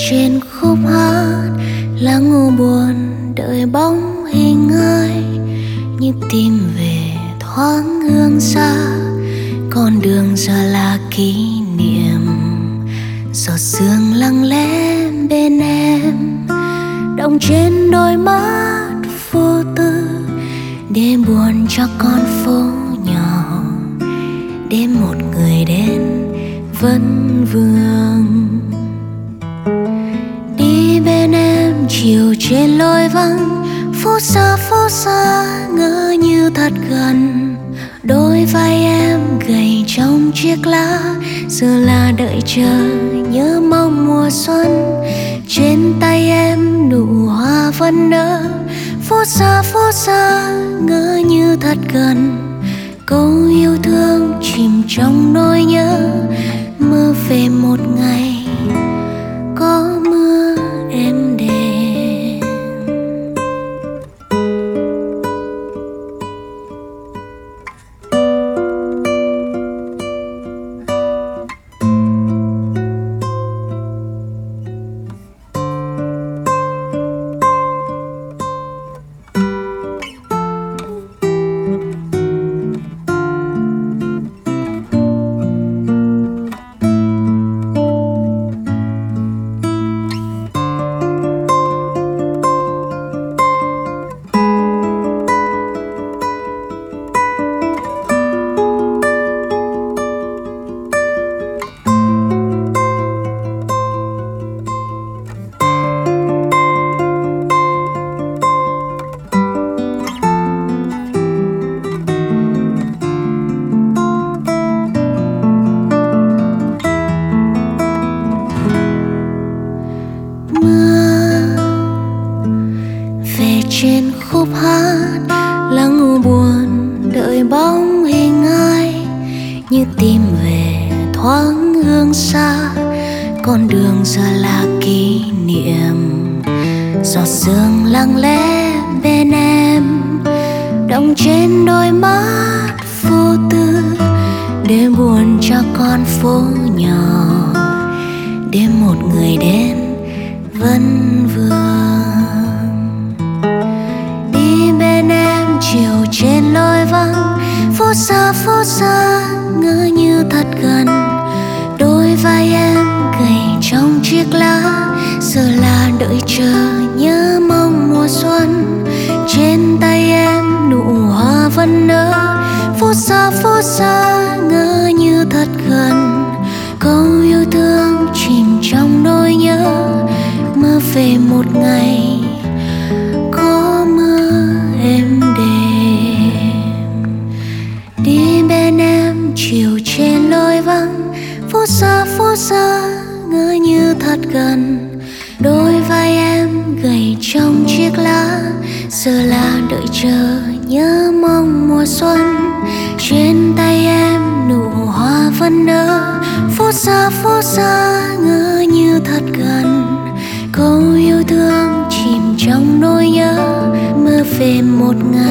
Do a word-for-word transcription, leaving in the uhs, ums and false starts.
trên khúc hát lắng u buồn đợi bóng hình ai, như tìm về thoáng hương xa. Con đường giờ là kỷ niệm, giọt sương lặng lẽ bên em, động trên đôi mắt vô tư, để buồn cho con phố nhỏ, để một người đến vẫn vương. Đi bên em chiều trên lối vắng, phố xa phố xa ngỡ như thật gần. Đôi vai em gầy trong chiếc lá, giờ là đợi chờ nhớ mong mùa xuân. Trên tay em nụ hoa vẫn nở, phố xa phố xa ngỡ như thật gần. Câu yêu thương chìm trong nỗi nhớ, mơ về một ngày có mưa êm đềm. Trên khúc hát lắng u buồn đợi bóng hình ai, như tìm về thoáng hương xa. Con đường giờ là kỷ niệm, giọt sương lặng lẽ bên em, động trên đôi mắt vô tư, để buồn cho con phố nhỏ, để một người đến vẫn vương. Chiều trên lối vắng, phố xa phố xa ngỡ như thật gần. Đôi vai em gầy trong chiếc lá, giờ là đợi chờ nhớ mong mùa xuân. Trên tay em nụ hoa vẫn nở, phố xa phố xa ngỡ như thật gần. Câu yêu thương chìm trong nỗi nhớ, mơ về một ngày có mưa êm đềm. Đi bên em chiều trên lối vắng, phố xa phố xa ngỡ như thật gần. Đôi vai em gầy trong chiếc lá, giờ là đợi chờ nhớ mong mùa xuân. Trên tay em nụ hoa vẫn nở, phố xa phố xa ngỡ như thật gần. Câu yêu thương chìm trong nỗi nhớ, mơ về một ngày